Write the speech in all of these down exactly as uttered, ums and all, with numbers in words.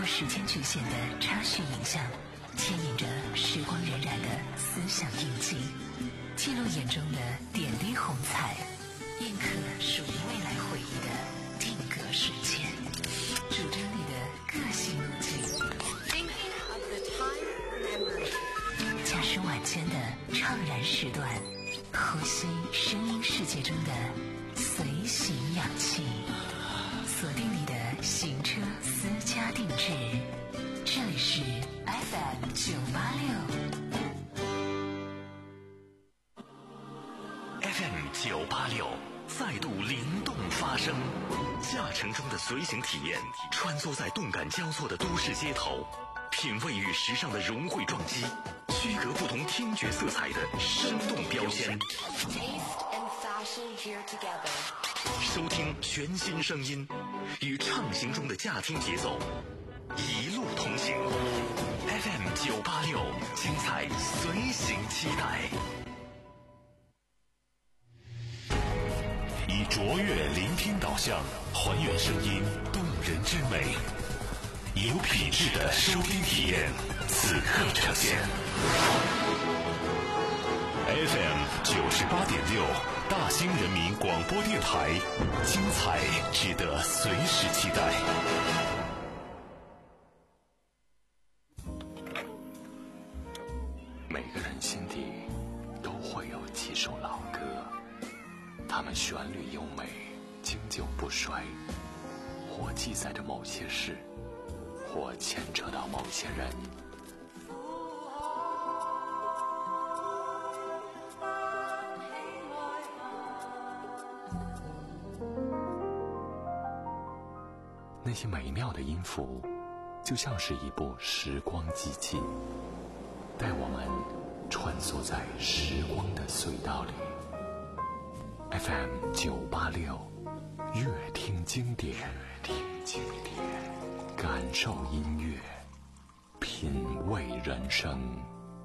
破时间局限的插叙影像，牵引着时光荏苒的思想印记，记录眼中的点滴红彩，印刻属于未来回忆的定格瞬间，主张你的个性路径。驾驶晚间的怅然时段，呼吸声音世界中的随行氧气，锁定你的行车私家定制，这里是 F M 九八六 F M 九八六再度灵动发声，驾乘中的随行体验，穿梭在动感交错的都市街头，品味与时尚的融汇撞击，区隔不同听觉色彩的生动标签，收听全新声音，与畅行中的驾听节奏一路同行。 F M 九八六，精彩随行期待。以卓越聆听导向，还原声音动人之美，有品质的收听体验，此刻呈现。F M 九十八点六，大兴人民广播电台，精彩值得随时期待。每个人心底都会有几首老歌，它们旋律优美，经久不衰，或记载着某些事，或牵扯到某些人。那些美妙的音符，就像是一部时光机器，带我们穿梭在时光的隧道里。F M 九八六，乐听经典，乐听经典，感受音乐，品味人生。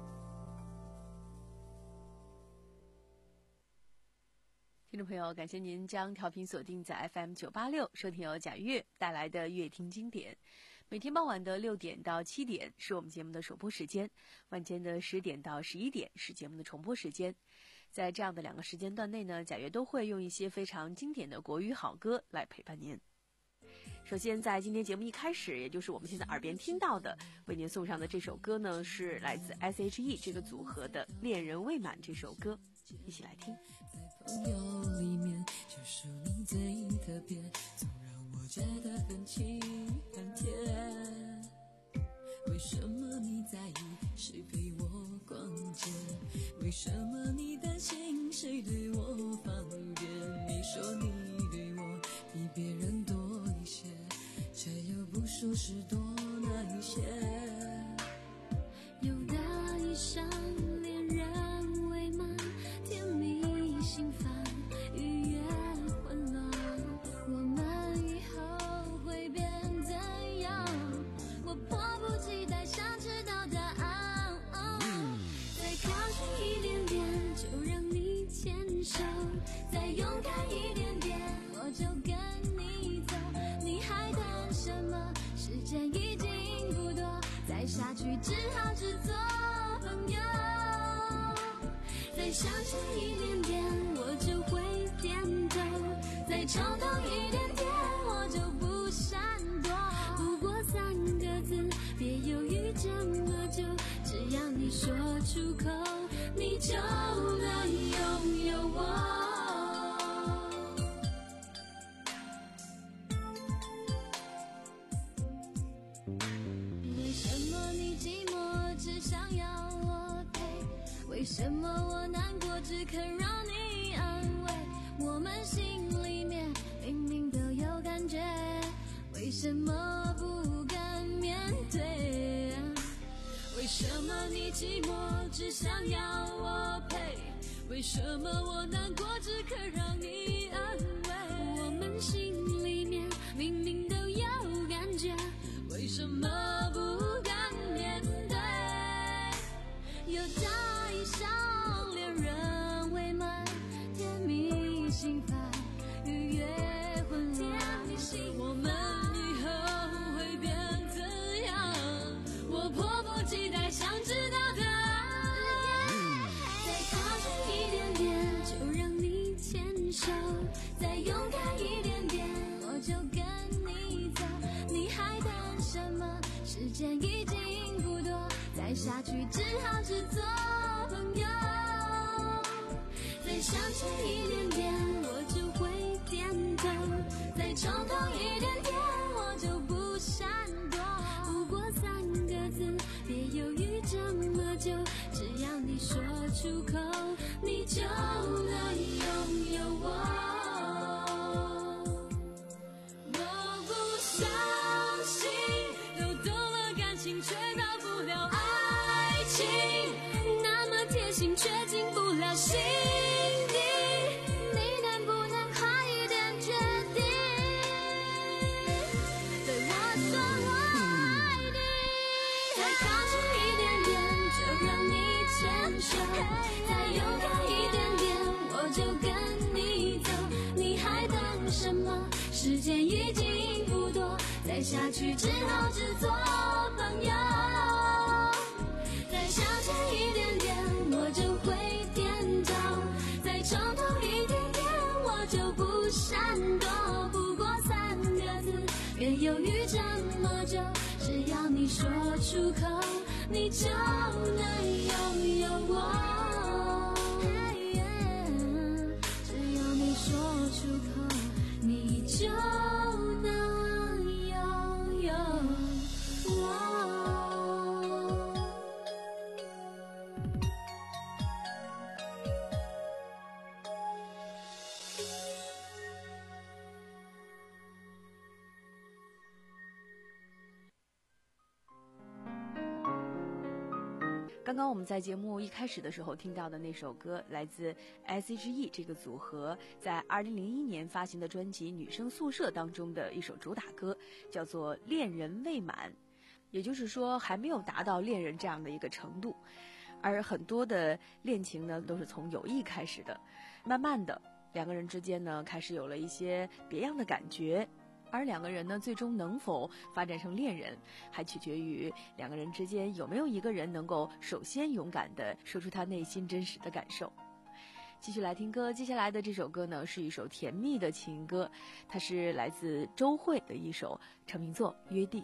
听众朋友，感谢您将调频锁定在 F M 九八六，收听由贾悦带来的乐听经典。每天傍晚的六点到七点是我们节目的首播时间，晚间的十点到十一点是节目的重播时间。在这样的两个时间段内呢，贾悦都会用一些非常经典的国语好歌来陪伴您。首先在今天节目一开始，也就是我们现在耳边听到的，为您送上的这首歌呢，是来自 S H E 这个组合的《恋人未满》这首歌，一起来听。 在朋友里面，就属你最特别，总让我觉得很亲很甜。为什么你在意谁陪我逛街？为什么你担心谁对我放电？你说你对我比别人多一些，却又不说是多那一些。有的一生恋人未满，甜蜜心烦，愉悦混乱，我们以后会变怎样？我迫不及待想知道答案。哦，再靠近一点点，就让你牵手；再勇敢一点点，我就跟你走。你还等什么？时间已经不多，再下去只好只做朋友。再向前一点点，我就会点头；再冲动一点点，我就不闪躲。不过三个字，别犹豫这么久，只要你说出口，你就能拥有我。为什么你寂寞只想要我陪？为什么我难过只肯让你安慰？我们心里面明明都有感觉，为什么不敢面对？为什么你寂寞只想要我陪？为什么我难过只肯让你安慰？我们心里面明明都有感觉，为什么不敢面对？有大一场恋人未满，甜蜜心烦，愉悦混乱，我们以后会变怎手，再勇敢一点点，我就跟你走。你还等什么？时间已经不多，再下去只好只做朋友。再向前一点点，我就会点头；再冲动一点点，我就不闪躲。不过三个字，别犹豫这么久，只要你说出口，你就能拥有我。我不相信都懂了感情却到不了爱情，那么贴心却进不了心底，你能不能快一点决定对我说我爱你？再靠近一点点，就让你牵手，再勇敢一点点，我就跟你走。你还等什么？时间已经不多，再下去只好只做朋友。再向前一点点，我就会点头；再冲动一点点，我就不闪躲。不过三个字，别犹豫这么久，只要你说出口，你就能拥有我。只要你说出口，你就能拥有我。 刚刚我们在节目一开始的时候听到的那首歌，来自 S H E 这个组合在二零零一年发行的专辑《女生宿舍》当中的一首主打歌，叫做《恋人未满》，也就是说还没有达到恋人这样的一个程度。而很多的恋情呢，都是从友谊开始的，慢慢的两个人之间呢，开始有了一些别样的感觉。而两个人呢，最终能否发展成恋人，还取决于两个人之间有没有一个人能够首先勇敢地说出他内心真实的感受。继续来听歌，接下来的这首歌呢，是一首甜蜜的情歌，它是来自周蕙的一首成名作《约定》。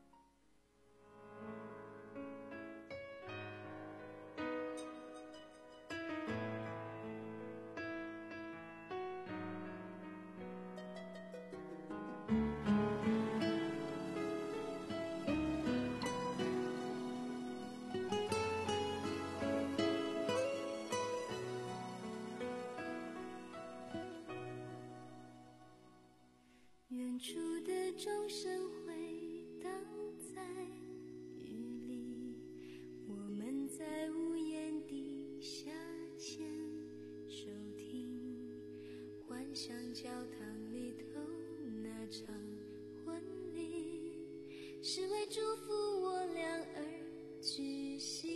远处的钟声回荡在雨里，我们在屋檐底下牵手听，幻想教堂里头那场婚礼是为祝福我俩而举行。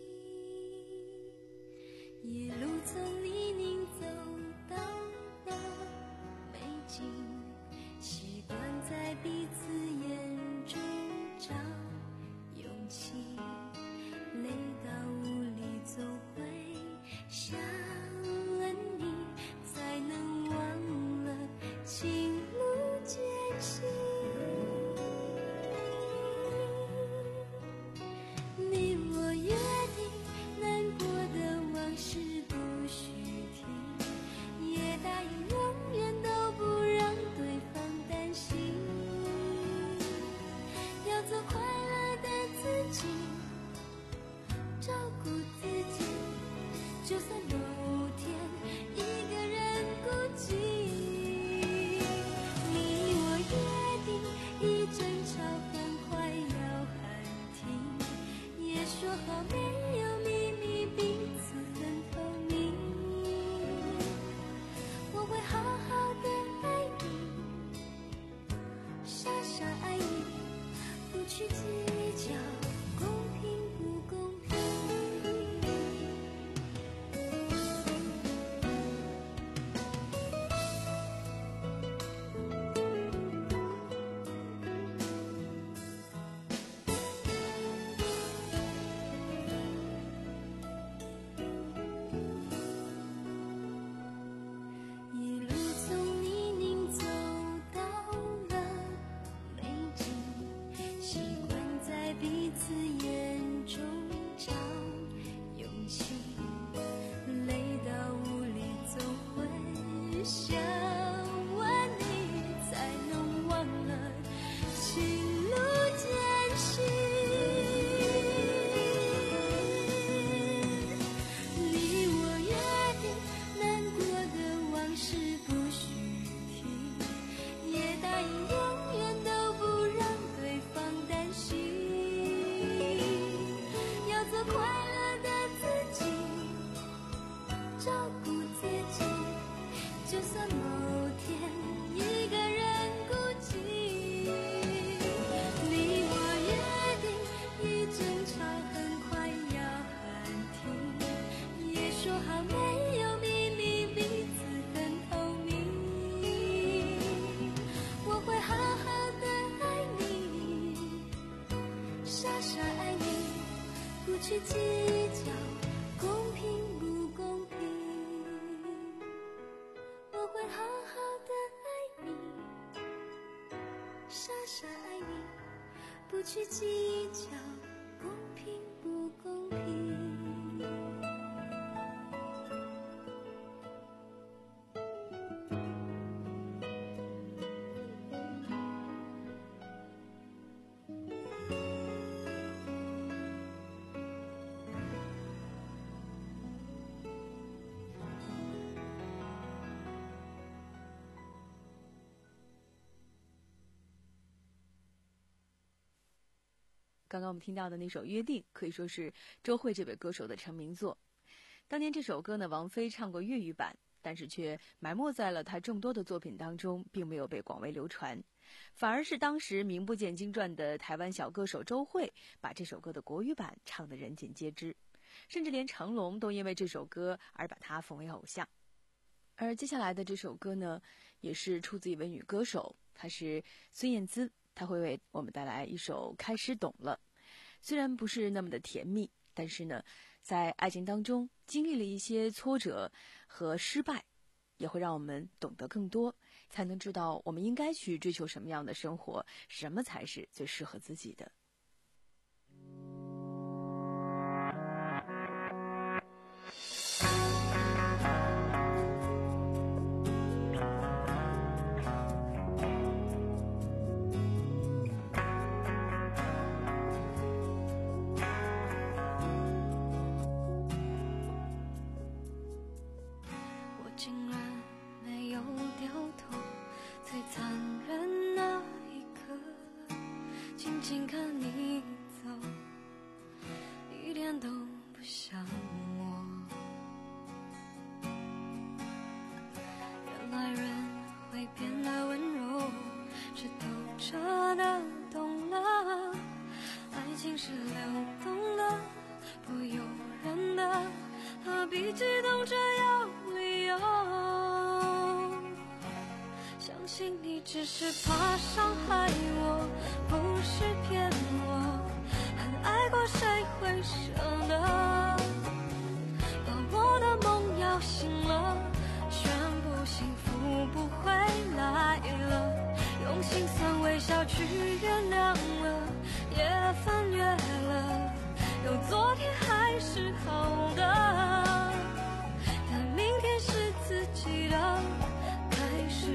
一路从泥泞走到了美景，习惯在彼此眼中找勇气，累到无力总会想了你，才能忘了情路艰辛。你我约定，难过的往事不许提，也答应永远都不让对方担心，要做快乐的自己，照顾自己，就算某天一个人孤寂。 想问你，才能忘了情路艰辛。你我约定，难过的往事不许提，也答应永远都不让对方担心，要做快乐的自己，照顾自己，就算某天一个人孤寂。你我约定，一争吵很快要喊停，也说好没有秘密，彼此很透明。我会好好的爱你，傻傻爱你，不去计较公平不公平。我会好好的爱你，傻傻爱你，不去计较公平不公平。 刚刚我们听到的那首《约定》可以说是周蕙这位歌手的成名作。当年这首歌呢，王菲唱过粤语版，但是却埋没在了她众多的作品当中，并没有被广为流传。反而是当时名不见经传的台湾小歌手周蕙，把这首歌的国语版唱得人尽皆知，甚至连成龙都因为这首歌而把她奉为偶像。而接下来的这首歌呢，也是出自一位女歌手，她是孙燕姿。她会为我们带来一首《开始懂了》，虽然不是那么的甜蜜，但是呢，在爱情当中经历了一些挫折和失败，也会让我们懂得更多，才能知道我们应该去追求什么样的生活，什么才是最适合自己的。 只是怕伤害我，不是骗我，很爱过谁会舍得把我的梦摇醒了，宣布幸福不会来了，用心酸微笑去原谅了，也翻越了，有昨天还是好的，但明天是自己的开始。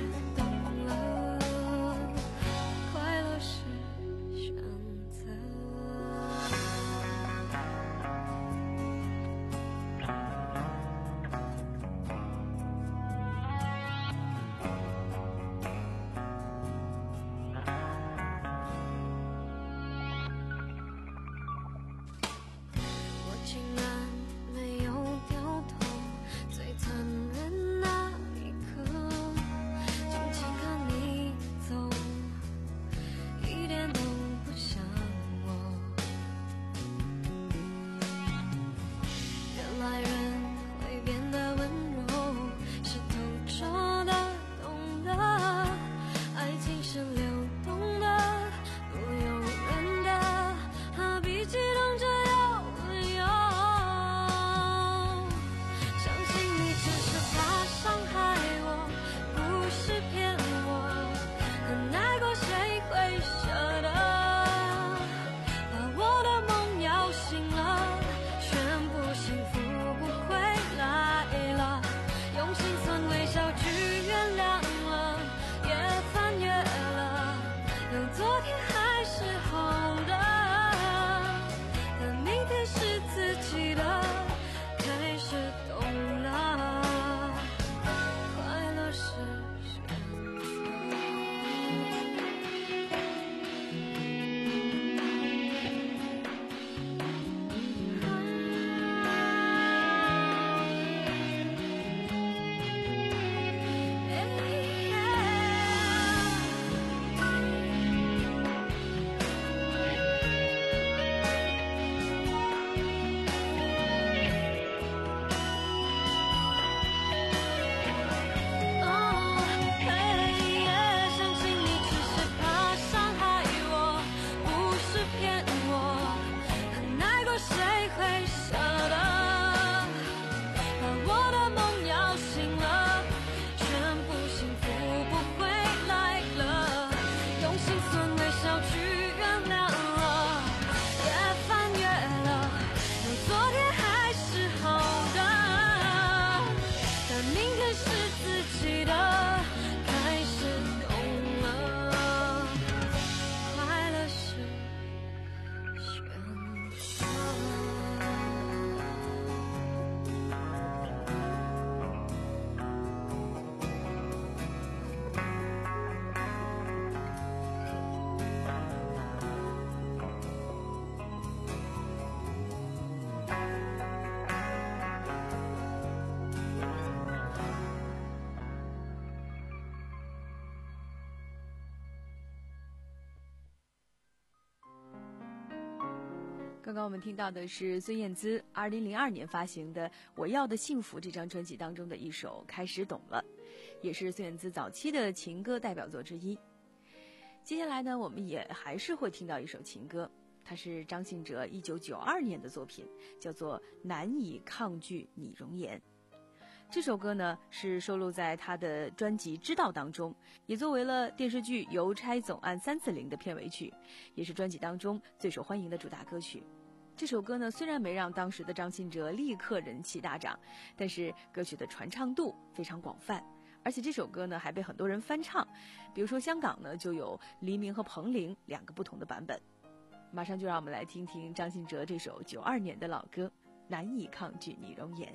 刚刚我们听到的是孙燕姿二零零二年发行的《我要的幸福》这张专辑当中的一首《开始懂了》，也是孙燕姿早期的情歌代表作之一。接下来呢，我们也还是会听到一首情歌，它是张信哲一九九二年的作品，叫做《难以抗拒你容颜》。这首歌呢是收录在他的专辑《知道》当中，也作为了电视剧《邮差总案三四零》的片尾曲，也是专辑当中最受欢迎的主打歌曲。这首歌呢虽然没让当时的张信哲立刻人气大涨，但是歌曲的传唱度非常广泛，而且这首歌呢还被很多人翻唱，比如说香港呢就有黎明和彭羚两个不同的版本。马上就让我们来听听张信哲这首九二年的老歌《难以抗拒你容颜》。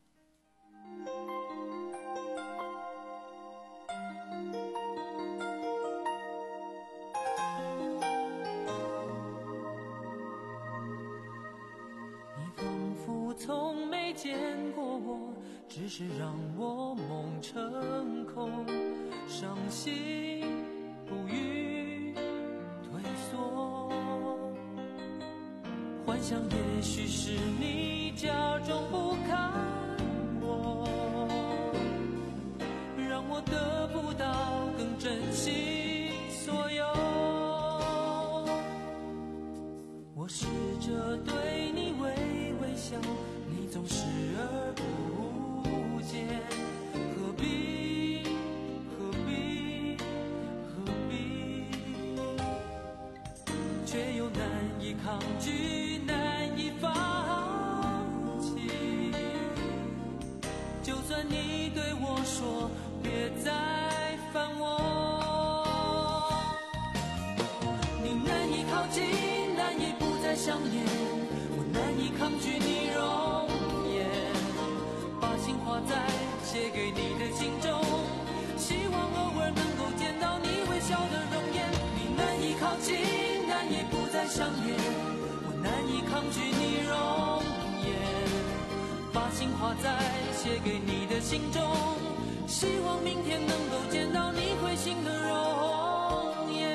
从没见过我，只是让我梦成空，伤心不语退缩，幻想也许是你假装不看我，让我得不到更珍惜所有。我试着对你微微笑，你总视而不见，何必何必何必，却又难以抗拒，难以放弃。就算你对我说别再烦我，你难以靠近，难以不再想念，我难以抗拒你容颜，把心画在写给你的信中，希望偶尔能够见到你微笑的容颜。你难以靠近，难以不再想念，我难以抗拒你容颜，把心画在写给你的信中，希望明天能够见到你会心的容颜。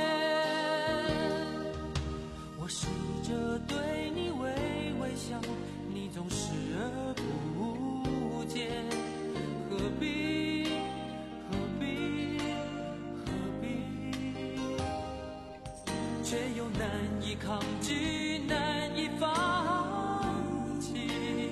我试着对你微微笑，你总视而不见，何必何必何必，却又难以抗拒，难以放弃。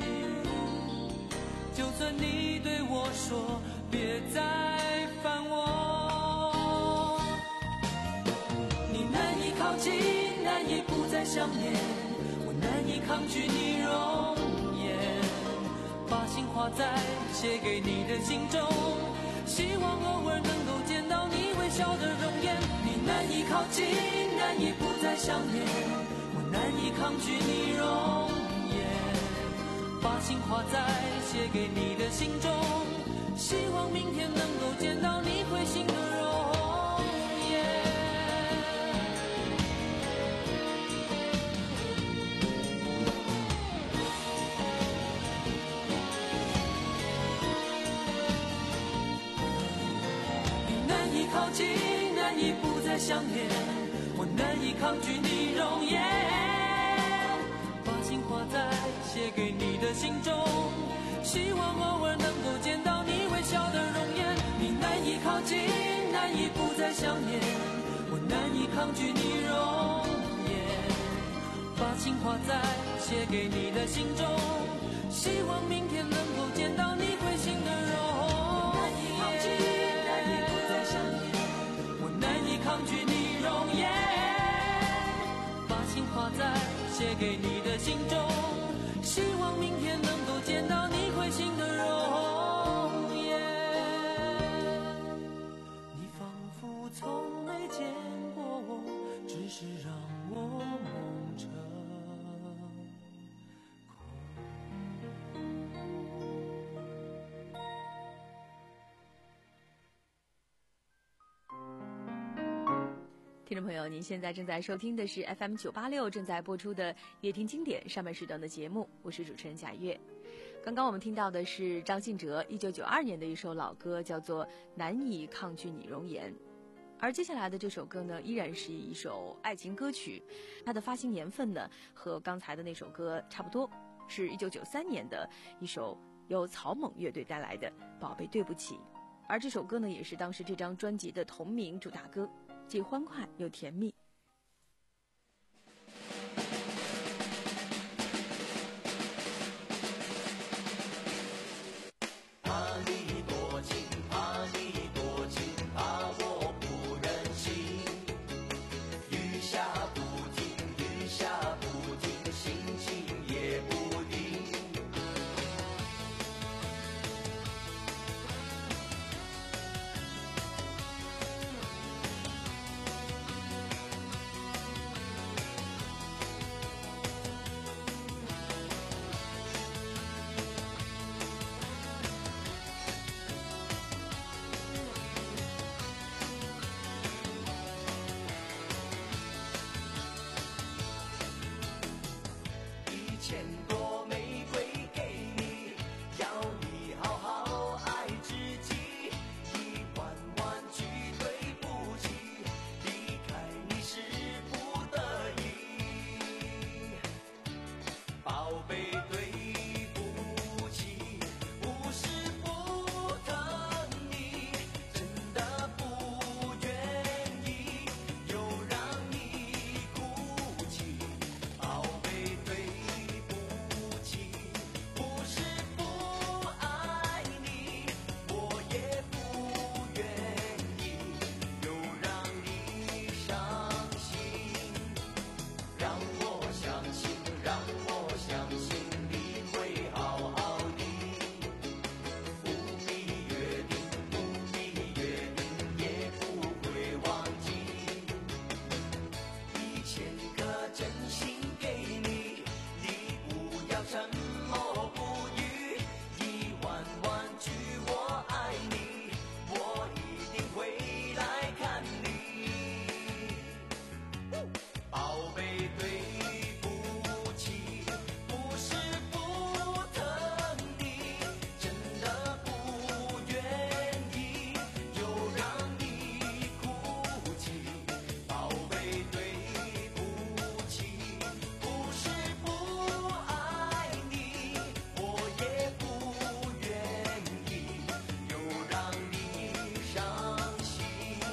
就算你对我说别再烦我，你难以靠近，难以不再想念，我难以抗拒你容颜，把心画在写给你的信中，希望偶尔能够见到你微笑的容颜。你难以靠近，难以不再想念，我难以抗拒你容颜，把心画在写给你的信中，希望明天能够见到你会心的容颜。靠近，难以不再想念，我难以抗拒你容颜，把心画在写给你的信中，希望偶尔能够见到你微笑的容颜。你难以靠近，难以不再想念，我难以抗拒你容颜，把心画在写给你的信中，希望明天能够见到你会心的容颜。难以靠近，难以不再想念，难以抗拒你容颜，把心画在写给你的信中，希望明天能够见到你会心的容颜。你仿佛从没见过我，只是让我梦成听众朋友，您现在正在收听的是 F M 九八六正在播出的夜听经典上半时段的节目，我是主持人贾月。刚刚我们听到的是张信哲一九九二年的一首老歌，叫做《难以抗拒你容颜》。 而接下来的这首歌呢，依然是一首爱情歌曲，它的发行年份呢和刚才的那首歌差不多，是一九九三年的一首由草蜢乐队带来的《宝贝对不起》。而这首歌呢，也是当时这张专辑的同名主打歌，既欢快又甜蜜。 怕你多情，怕你多情，怕我不忍心。雨下不停，雨下不停，心情也不定。一千朵玫瑰给你，要你好好爱自己。一万万句对不起，离开你是不得已。宝贝对不起，不是不疼你，真的不愿意又让你哭泣。宝贝对不起，不是不爱你，我也不愿意又让你伤心。让我相信，让我相信你会好好的。不必约定，不必约定，也不会忘记。一千个真心给你，你不要沉默不语。一万万句我爱你，我一定会来看你。宝贝对不起，不是不疼你，真的不愿意又让你哭泣。宝贝对不起，不是不爱你，我也不愿意又让你伤心。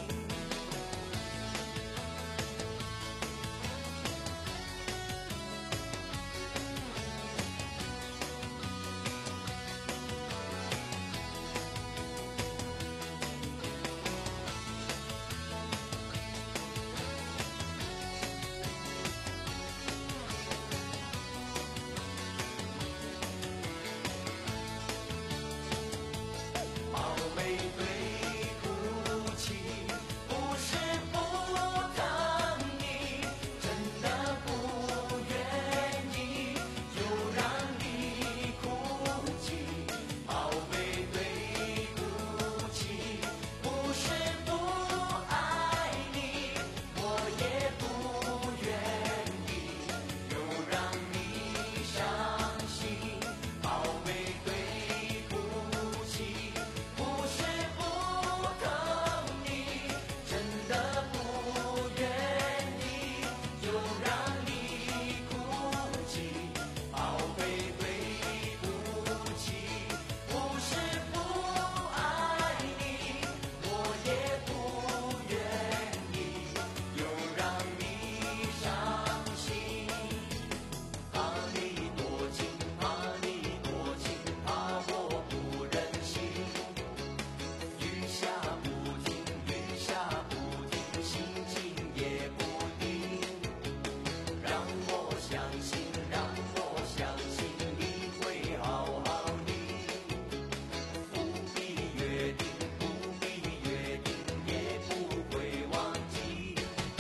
宝贝对不起，不是不疼你，真的不愿意又让你哭泣。宝贝对不起，不是不爱你，我也不愿意又让你伤心。宝贝对不起，不是不疼你，真的不愿意又让你哭泣。宝贝对不起，不是不爱你，我也不愿意又让你伤心。怕你多情，怕你多情，怕我不忍心。雨下不停，雨下不停，心情也不定。让我相信，让我相信你会好好的。不必约定，不必约定，也不会忘记。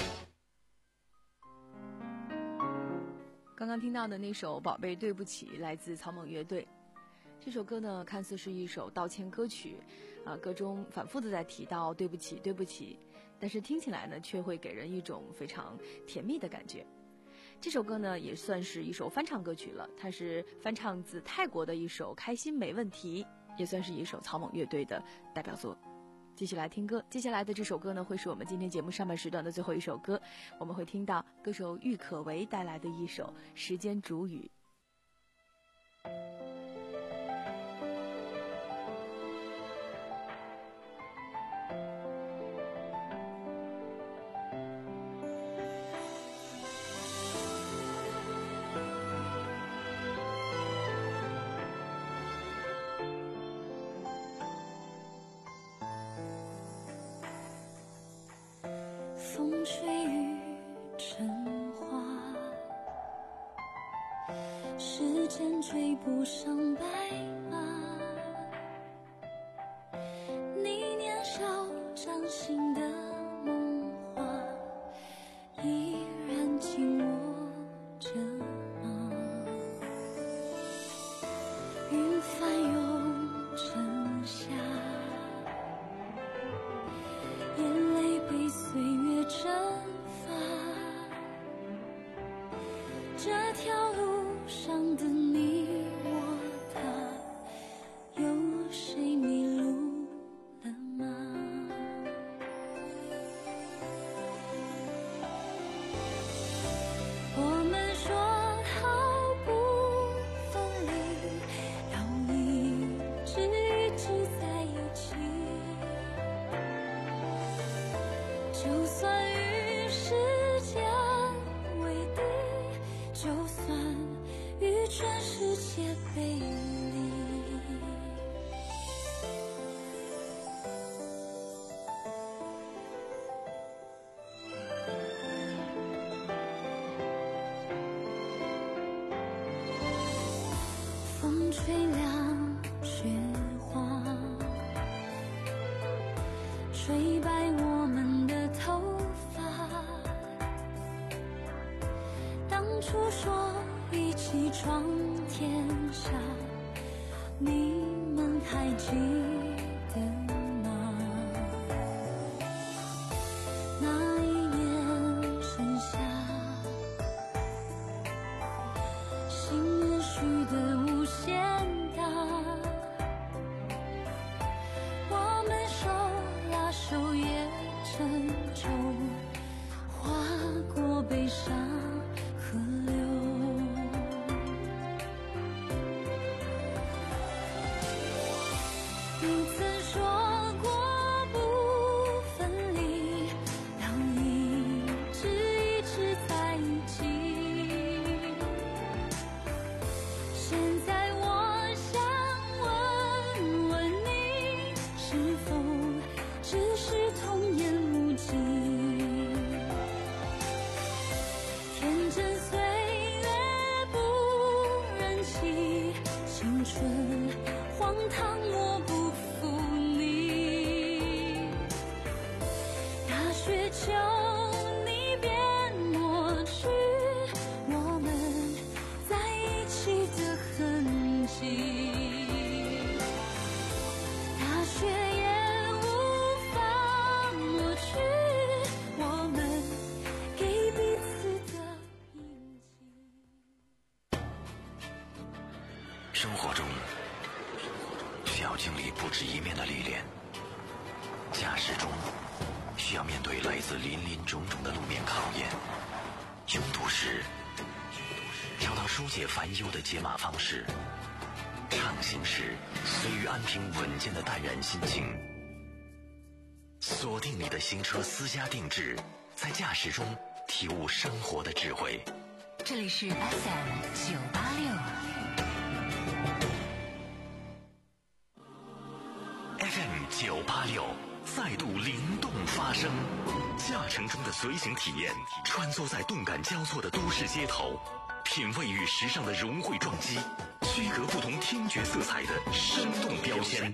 刚刚听到的那首《宝贝对不起》来自草蜢乐队。这首歌呢，看似是一首道歉歌曲，啊，歌中反复的在提到对不起，对不起，但是听起来呢，却会给人一种非常甜蜜的感觉。这首歌呢，也算是一首翻唱歌曲了，它是翻唱自泰国的一首《开心没问题》，也算是一首草蜢乐队的代表作。 继续来听歌。接下来的这首歌呢，会是我们今天节目上半时段的最后一首歌，我们会听到歌手郁可唯带来的一首《时间煮雨》。 风吹雨成花，时间追不上白马。你年少掌心的梦话，依然紧握着吗？云翻涌成夏，眼泪被岁月蒸发，这条路上的你我他，有谁迷路了吗？我们说好不分离，要一直一直在一起，就算与时间为敌，就算与全世界背离。风吹凉雪花，吹白我们的头发。当初说一起闯天下，你们还记得吗？那一年盛夏，心愿许得无限大，我们手拉手也沉重，划过悲伤河流。你曾说过不分离，要一直一直在一起。现在我想问问你，是否只是童言无忌？天真岁月不忍欺，青春荒唐我不负你。大雪求你别抹去我们在一起的痕迹，大雪也无法抹去我们给彼此的印记。 生活中需要经历不止一面的历练，驾驶中需要面对来自林林种种的路面考验，拥堵时找到疏解烦忧的解码方式，畅行时随遇安平稳健的淡然心情。锁定你的新车私家定制，在驾驶中体悟生活的智慧。 这里是 F M 九八六。 F M 九八六再度灵动发声，驾乘中的随行体验，穿梭在动感交错的都市街头，品味与时尚的融汇撞击，区隔不同听觉色彩的生动标签。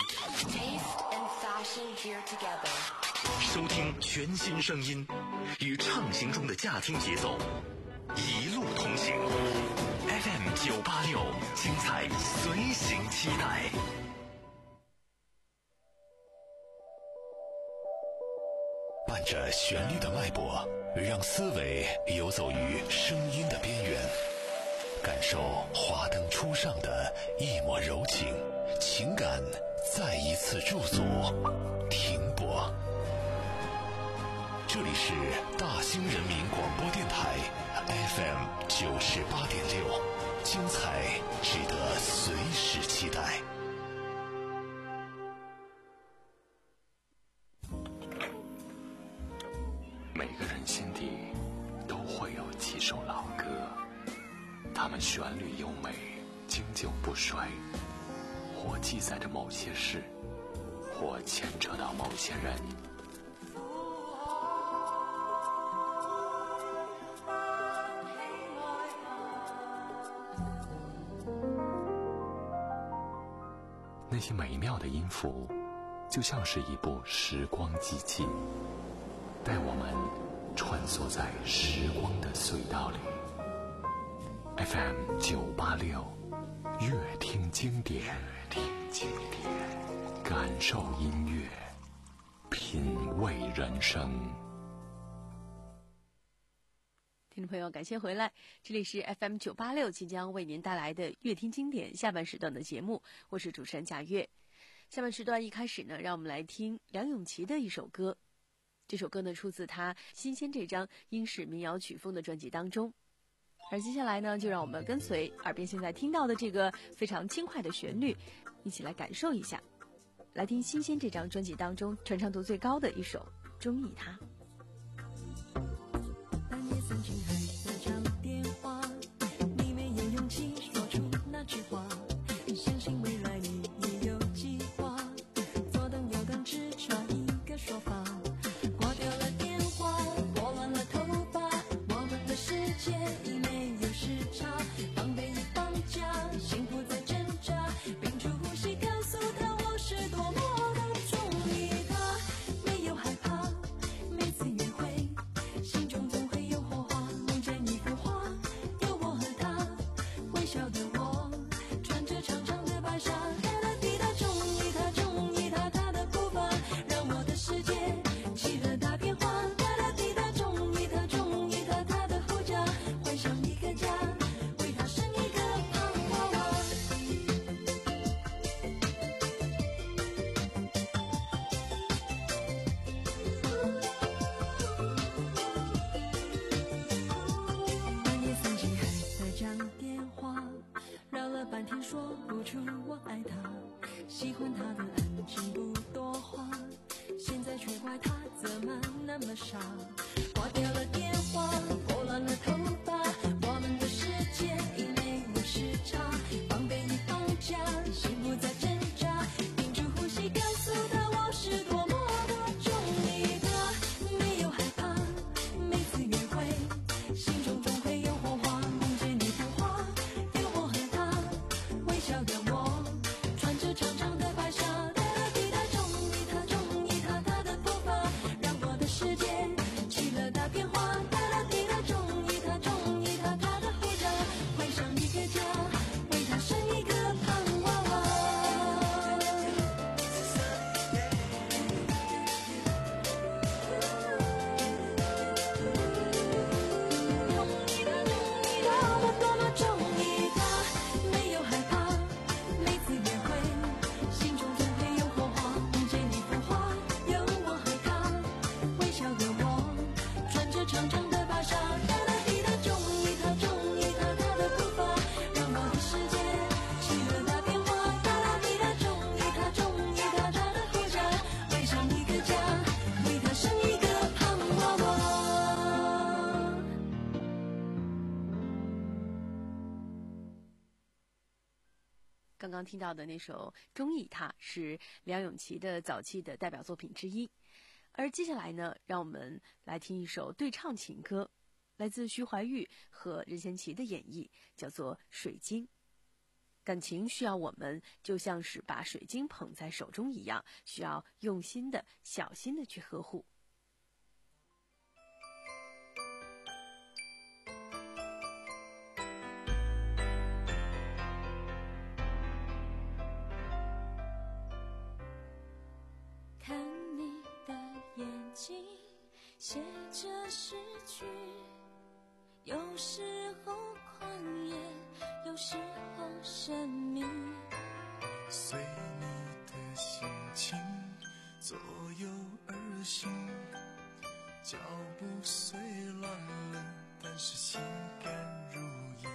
收听全新声音，与畅行中的驾听节奏，一路同行。F M 九八六，精彩随行期待。 伴着旋律的脉搏，让思维游走于声音的边缘，感受华灯初上的一抹柔情，情感再一次驻足停泊。 这里是大兴人民广播电台 F M 九十八点六，精彩值得随时期待。 每个人心底都会有几首老歌，它们旋律优美，经久不衰，或记载着某些事，或牵扯到某些人。那些美妙的音符，就像是一部时光机器，带我们穿梭在时光的隧道里。F M 九八六，乐听经典，乐听经典，感受音乐，品味人生。 听众朋友，感谢回来，这里是 F M 九八六，即将为您带来的乐听经典下半时段的节目，我是主持人贾月。下半时段一开始呢，让我们来听梁咏琪的一首歌。这首歌呢出自他《新鲜》这张英式民谣曲风的专辑当中。而接下来呢，就让我们跟随耳边现在听到的这个非常轻快的旋律，一起来感受一下。来听《新鲜》这张专辑当中传唱度最高的一首《中意他》。 半夜三更还在讲电话，你没有勇气说出那句话，相信未来你也有计划，左等右等只差一个说法，挂掉了电话，拨乱了头发，我们的世界已没有时差，防备已放假，幸福在挣扎，屏住呼吸告诉他我是多么的中意他，没有害怕，每次约会心中总会有火花，梦见一幅画，有我和他，微笑的我穿着长长的白纱，哒哒滴答中意他，中意他，他的步伐让我的世界起了大变化，哒哒滴答中意他，中意他，他的护甲换上一个家，为他生一个胖娃娃。半夜三更还在讲电话，绕了半天说不出我爱他，喜欢他的安静不多话，现在却怪他怎么那么傻，挂掉了电话，拨乱了头发，我们的世界已没有时差，防备已放假，幸福在挣扎，屏住呼吸告诉他我是多么的中意他，没有害怕，每次约会心中总会有火花，梦见一幅画，有我和他，微笑的我穿着长长的白纱，哒哒滴答中意他，中意他，他的步伐让我的世界起了大变化，哒哒滴答中意他，中意他，他的护甲换上一个家，为他生一个胖娃娃。我多么中意他，没有害怕，每次约会心中总会有火花，梦见一幅画，有我和他，微笑的我穿着长长的白纱，哒哒滴答中意他，中意他，他的步伐让我的世界起了大变化，哒哒滴答中意他，中意他，他的护甲围上一个家，为他生一个胖娃娃。 刚刚听到的那首《中意他》是梁咏琪的早期的代表作品之一，而接下来呢，让我们来听一首对唱情歌，来自徐怀钰和任贤齐的演绎，叫做《水晶》。感情需要我们就像是把水晶捧在手中一样，需要用心的、小心的去呵护。 看你的眼睛写着诗句，有时候狂野，有时候神秘， 随你的心情左右而行， 脚步虽乱了，但是心甘如饴。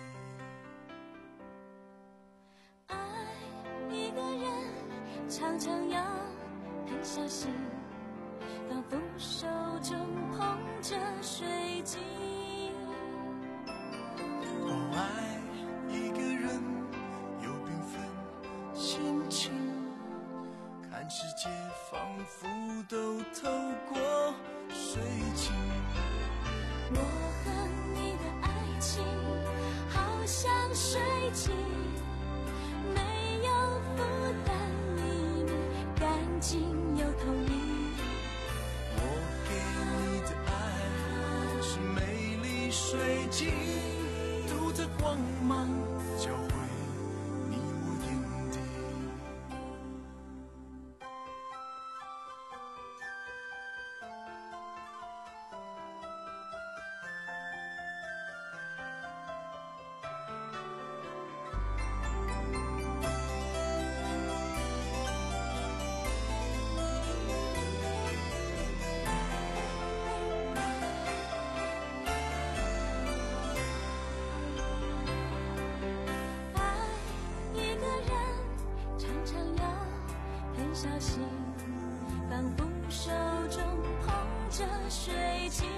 爱一个人常常要很小心，仿佛手中捧着水晶。 哦，爱一个人有缤纷心情，看世界仿佛都透过水晶。 我和你的爱情好像水晶，没有负担，秘密干净又透明。 我给你的爱是美丽水晶，独特光芒教会你我眼底。 小心，仿佛手中捧着水晶。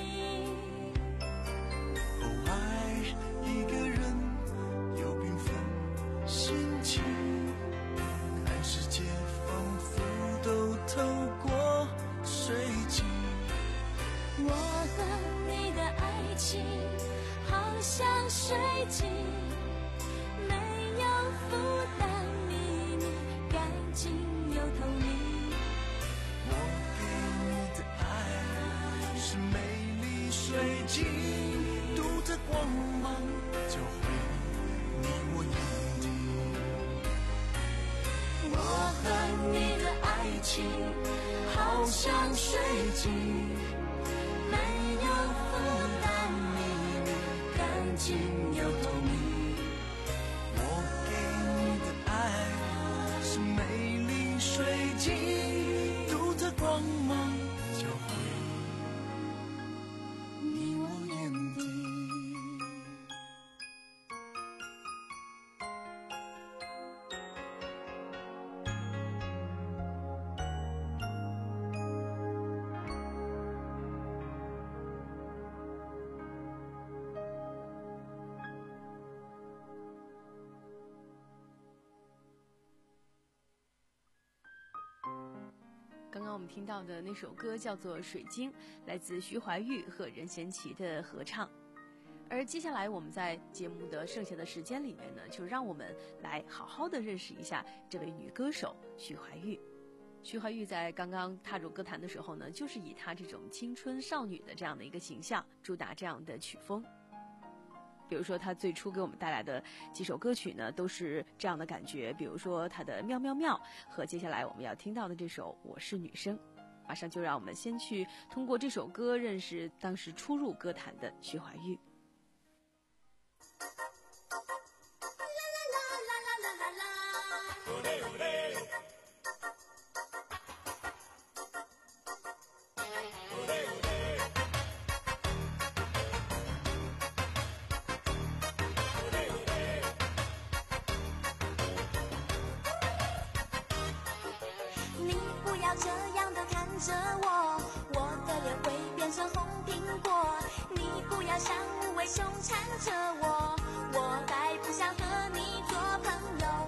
哦，爱一个人有缤纷心情，看世界仿佛都透过水晶。 我和你的爱情好像水晶，没有负担，秘密干净又透明。 我给你的爱是美丽水晶，独特光芒教会你我眼底。 我和你的爱情好像水晶，没有负担，秘密干净又透明。 我给你的爱是美丽水晶，独特光芒教会你我眼底。 刚刚我们听到的那首歌叫做《水晶》，来自徐怀钰和任贤齐的合唱。而接下来我们在节目的剩下的时间里面呢，就让我们来好好的认识一下这位女歌手徐怀钰。徐怀钰在刚刚踏入歌坛的时候呢，就是以她这种青春少女的这样的一个形象，主打这样的曲风。比如说她最初给我们带来的几首歌曲呢，都是这样的感觉，比如说她的《妙妙妙》和接下来我们要听到的这首《我是女生》。马上就让我们先去通过这首歌认识当时初入歌坛的徐怀钰。 这样的看着我，我的脸会变成红苹果。你不要像无尾熊缠着我，我才不想和你做朋友。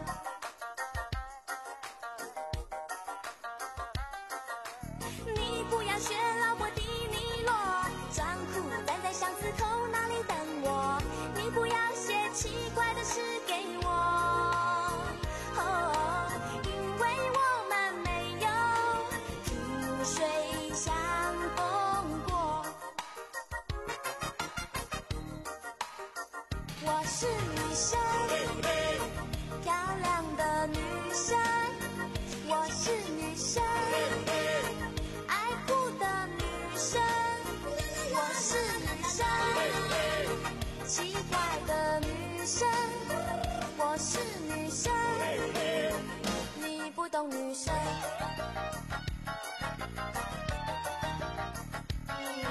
你不要学老婆迪尼洛，装酷站在巷子口那里等我。你不要写奇怪的诗给我。哦，因为我水相逢过，我是女生，漂亮的女生，我是女生，爱哭的女生，我是女生，奇怪的女生，我是女生，你不懂女生。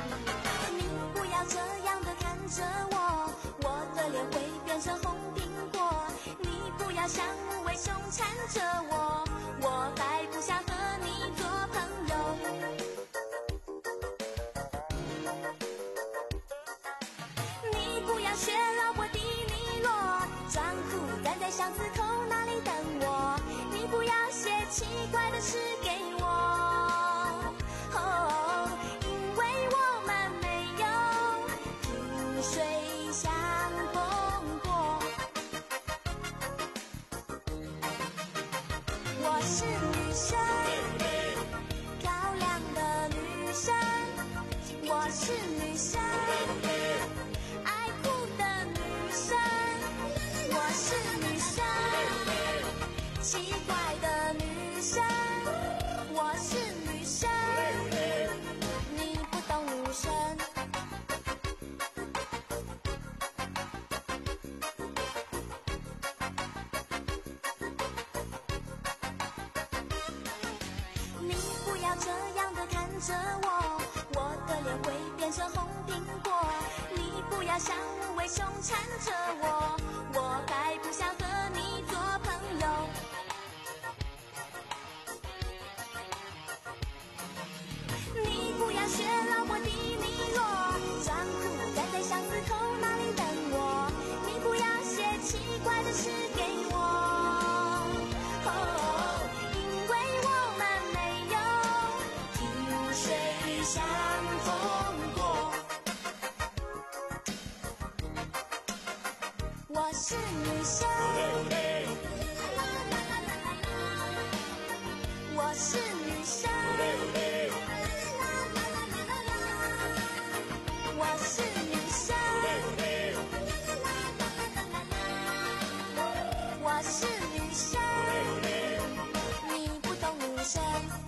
学老婆的利落，装酷站在巷子口那里等我，你不要写奇怪的诗给我，哦，因为我们没有萍水相逢过。我是女生，漂亮的女生，我是女生，爱哭的女生，我是女生，奇怪的女生，我是女生，你不懂女生。你不要这样的看着我，我的脸会变成红苹果。你不要像无尾熊缠着我，我还不想和你做朋友。你不要学老婆的利落，装酷站在巷子口那里等我，你不要写奇怪的诗给我，哦，因为我们没有萍水相逢过。我是女生，我是女生，我是女生，我是女生，你不懂女生。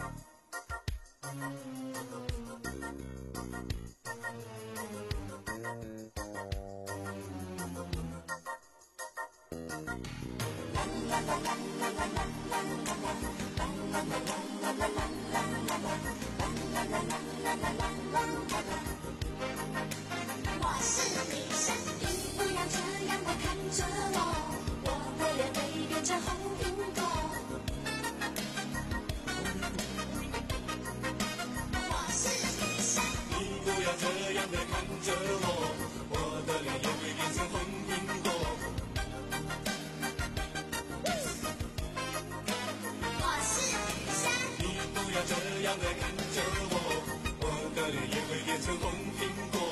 我是女生，你不要这样的看着我，我的脸会变成红苹果。我是女生，你不要这样的看着我，我的脸也会变成红苹果。我是女生，你不要这样的看着我，我的脸也会变成红苹果。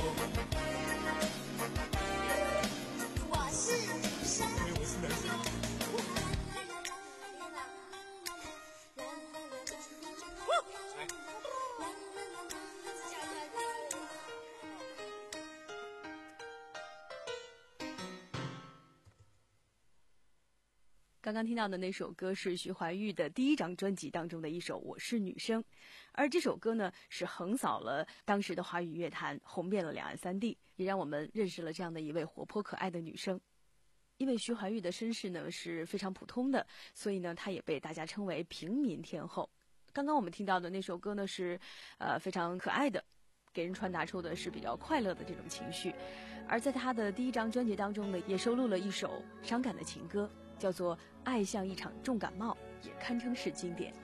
我是女生，因为我是男生。 刚刚听到的那首歌是徐怀钰的第一张专辑当中的一首《我是女生》，而这首歌呢是横扫了当时的华语乐坛，红遍了两岸三地，也让我们认识了这样的一位活泼可爱的女生。因为徐怀钰的身世呢是非常普通的，所以呢她也被大家称为平民天后。刚刚我们听到的那首歌呢是呃非常可爱的，给人传达出的是比较快乐的这种情绪。而在她的第一张专辑当中呢，也收录了一首伤感的情歌，叫做《爱像一场重感冒》，也堪称是经典。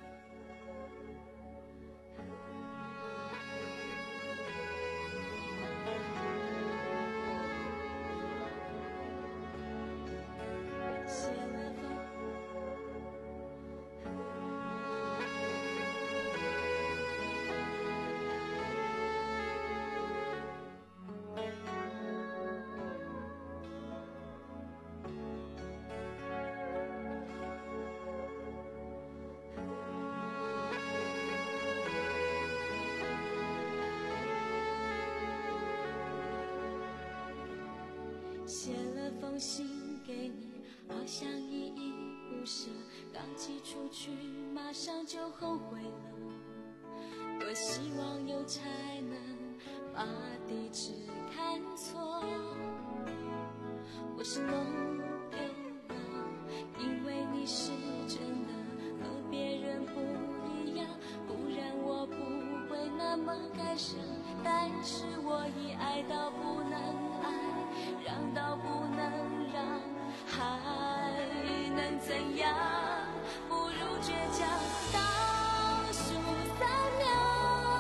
写了封信给你，好像依依不舍，刚寄出去马上就后悔了，多希望有才能把地址看错。我是弄丢了，因为你是真的和别人不一样，不然我不会那么感伤。但是我已爱到不能爱，让到不能让，还能怎样？不如倔强倒数三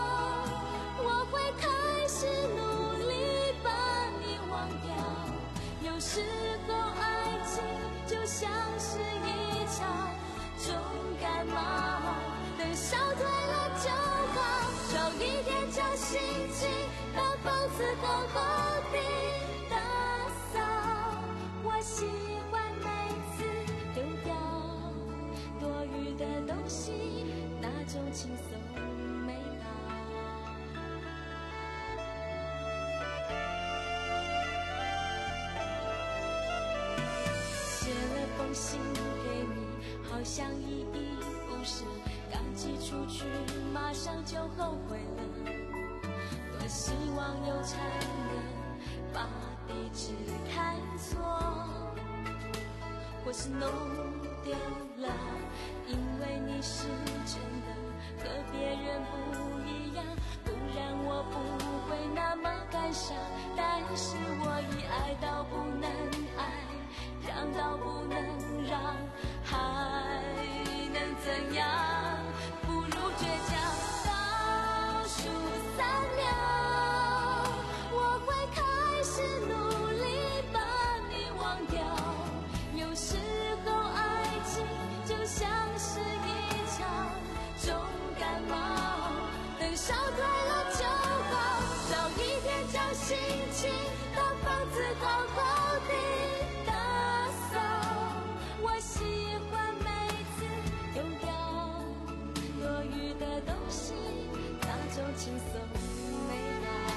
秒，我会开始努力把你忘掉。 子好好地打扫。我喜欢每次丢掉多余的东西，那种轻松美好。写了封信给你，好像依依不舍，刚寄出去马上就后悔了。多希望邮差能把地址看错，或是弄丢了，因为你是真的和别人不一样，不然我不会那么感伤。但是我已爱到不能爱，让到不能让，还能怎样？不如倔强。倒数三秒，我会开始努力把你忘掉。有时候爱情就像是一场重感冒，等烧退了就好，找一天将心情把房子好好地打扫。我喜欢每次丢掉多余的东西，那种轻松美好。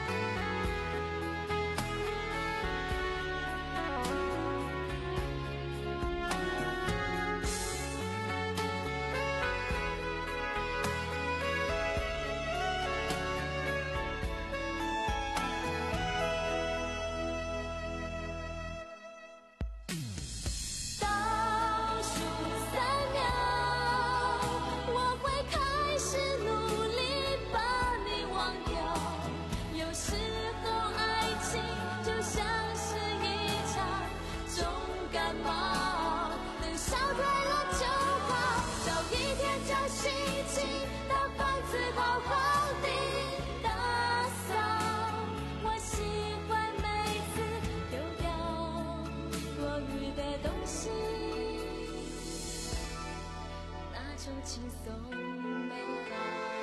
倒数三秒，我会开始努力把你忘掉。有时候爱情就像是一场重感冒，等烧退了就好，找一天将心情把房子好好地打扫。我喜欢每次丢掉多余的东西，那种轻松美好。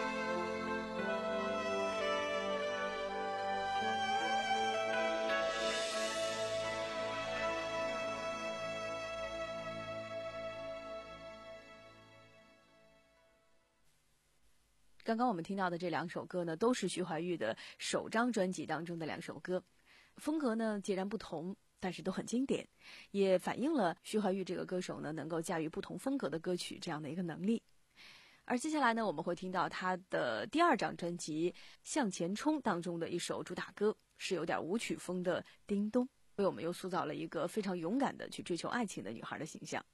刚刚我们听到的这两首歌呢，都是徐怀钰的首张专辑当中的两首歌，风格呢截然不同，但是都很经典，也反映了徐怀钰这个歌手呢能够驾驭不同风格的歌曲这样的一个能力。而接下来呢，我们会听到他的第二张专辑《向前冲》当中的一首主打歌，是有点舞曲风的《叮咚》，为我们又塑造了一个非常勇敢的去追求爱情的女孩的形象。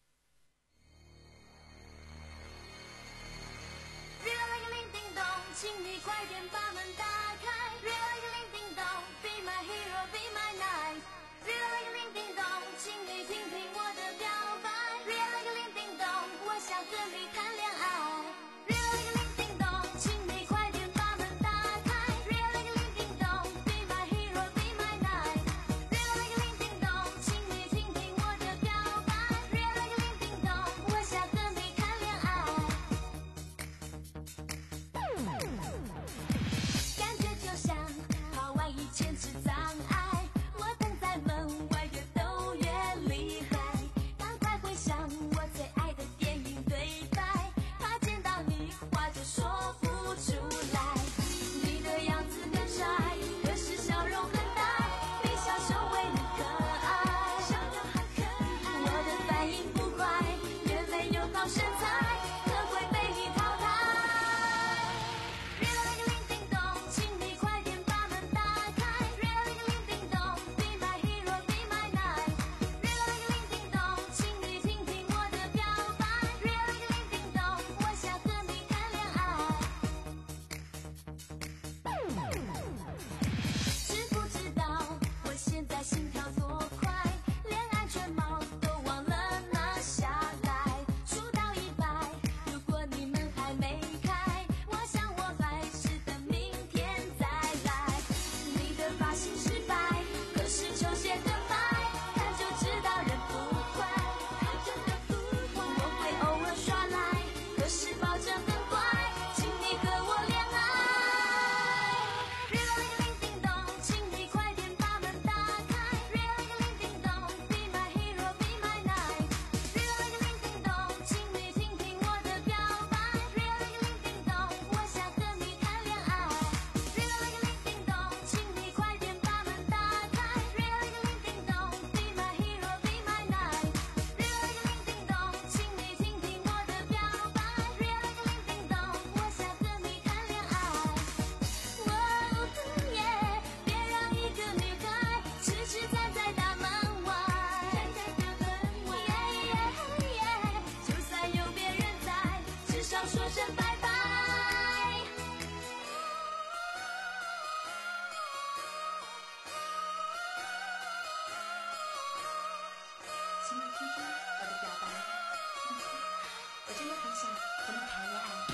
请你快点把门打开 Ring ding dong Be my hero, be my night Ring ding dong 请你听听我的表白 Ring ding dong 我想和你谈恋爱 Ring ding dong 请你快点把门打开 Ring ding dong Be my hero, be my night Ring ding dong 请你听听我的表白 Ring ding dong 我想和你谈恋爱听听我的表白。嗯，我真的很想和你谈恋爱。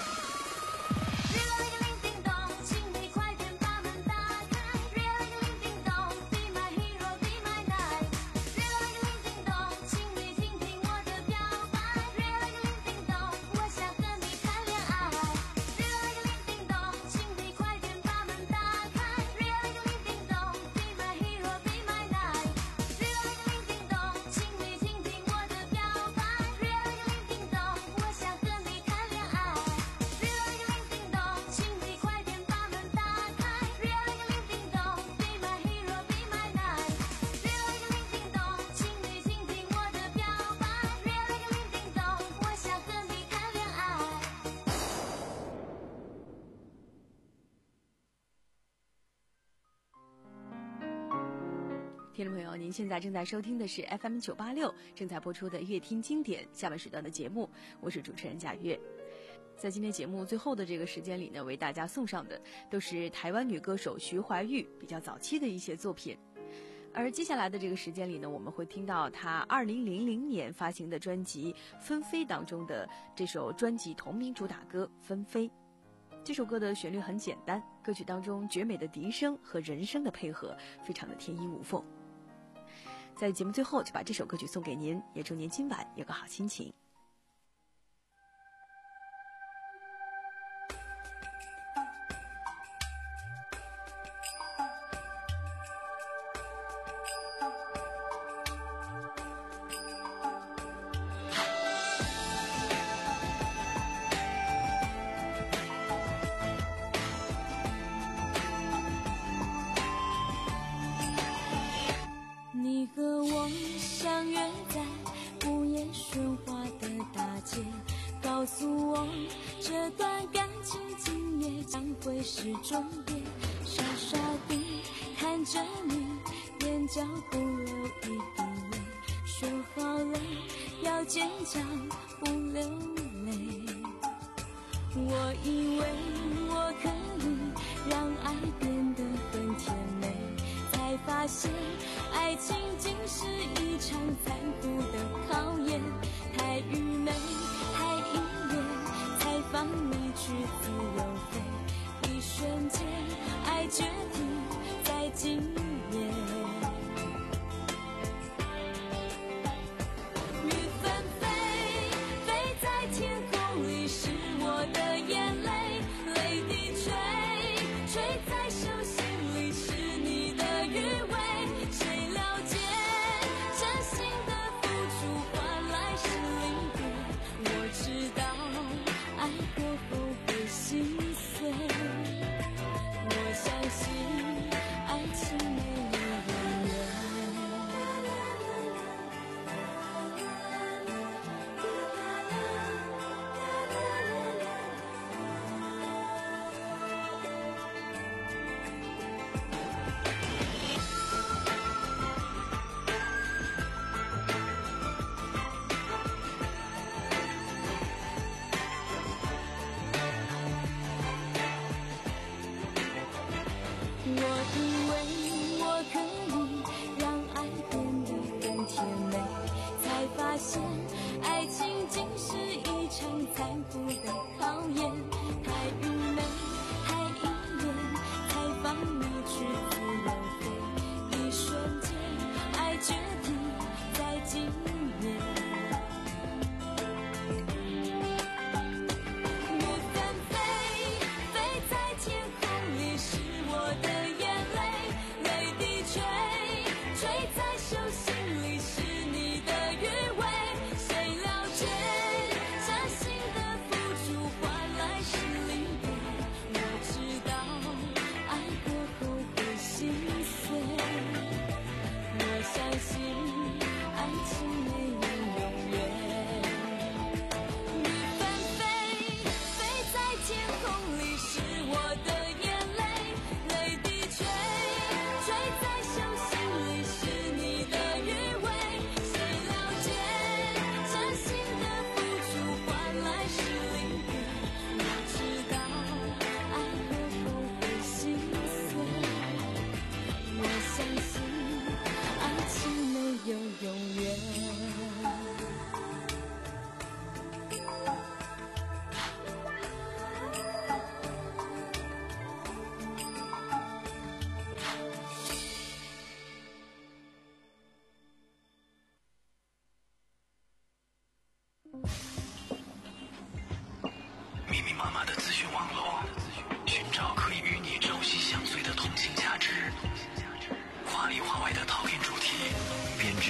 听众朋友，您现在正在收听的是 F M 九八六正在播出的乐听经典下半时段的节目，我是主持人贾月。在今天节目最后的这个时间里呢，为大家送上的都是台湾女歌手徐怀钰比较早期的一些作品。而接下来的这个时间里呢，我们会听到她二零零零年发行的专辑《纷飞》当中的这首专辑同名主打歌《纷飞》。这首歌的旋律很简单，歌曲当中绝美的笛声和人声的配合非常的天衣无缝。在节目最后就把这首歌曲送给您，也祝您今晚有个好心情。 你和我相约在午夜喧哗的大街，告诉我这段感情今夜将会是终点。傻傻地看着你，眼角不流一滴泪，说好了要坚强不流泪。我以为我可以让爱变得更甜美，才发现爱情竟是一场残酷的考验，太愚昧，太隐约，才放你去自由飞。一瞬间，爱决定在今夜。雨纷飞，飞在天空里是我的眼泪，泪滴垂，垂在手心里是你的余味。谁了解真心的付出换来是离别？我知道爱过后会心碎，我相信爱情没有永远。我以为我可以让爱变得更甜美，才发现爱情竟是一场残酷的考验，太愚昧，太隐约，才放你去自由飞。一瞬间，爱决定在今夜。雨纷飞，飞在天空里是我的眼泪，泪滴垂，垂在手心里是你的余味。谁了解真心的付出换来是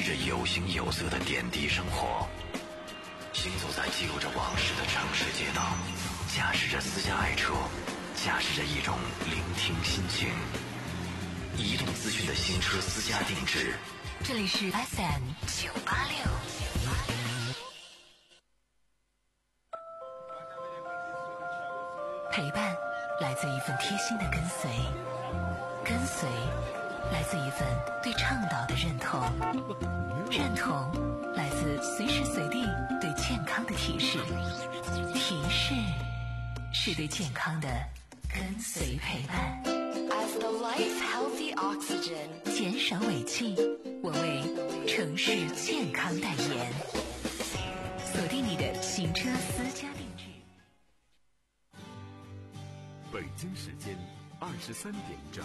着有形有色的点滴生活，行走在记录着往事的城市街道，驾驶着私家爱车，驾驶着一种聆听心情。移动资讯的新车私家定制， 这里是 F M 九八六。陪伴来自一份贴心的跟随，跟随来自一份对倡导的认同，认同来自随时随地对健康的提示，提示是对健康的跟随陪伴。As the life healthy oxygen， 减少尾气，我为城市健康代言。锁定你的行车私家定制。 北京时间二十三点整。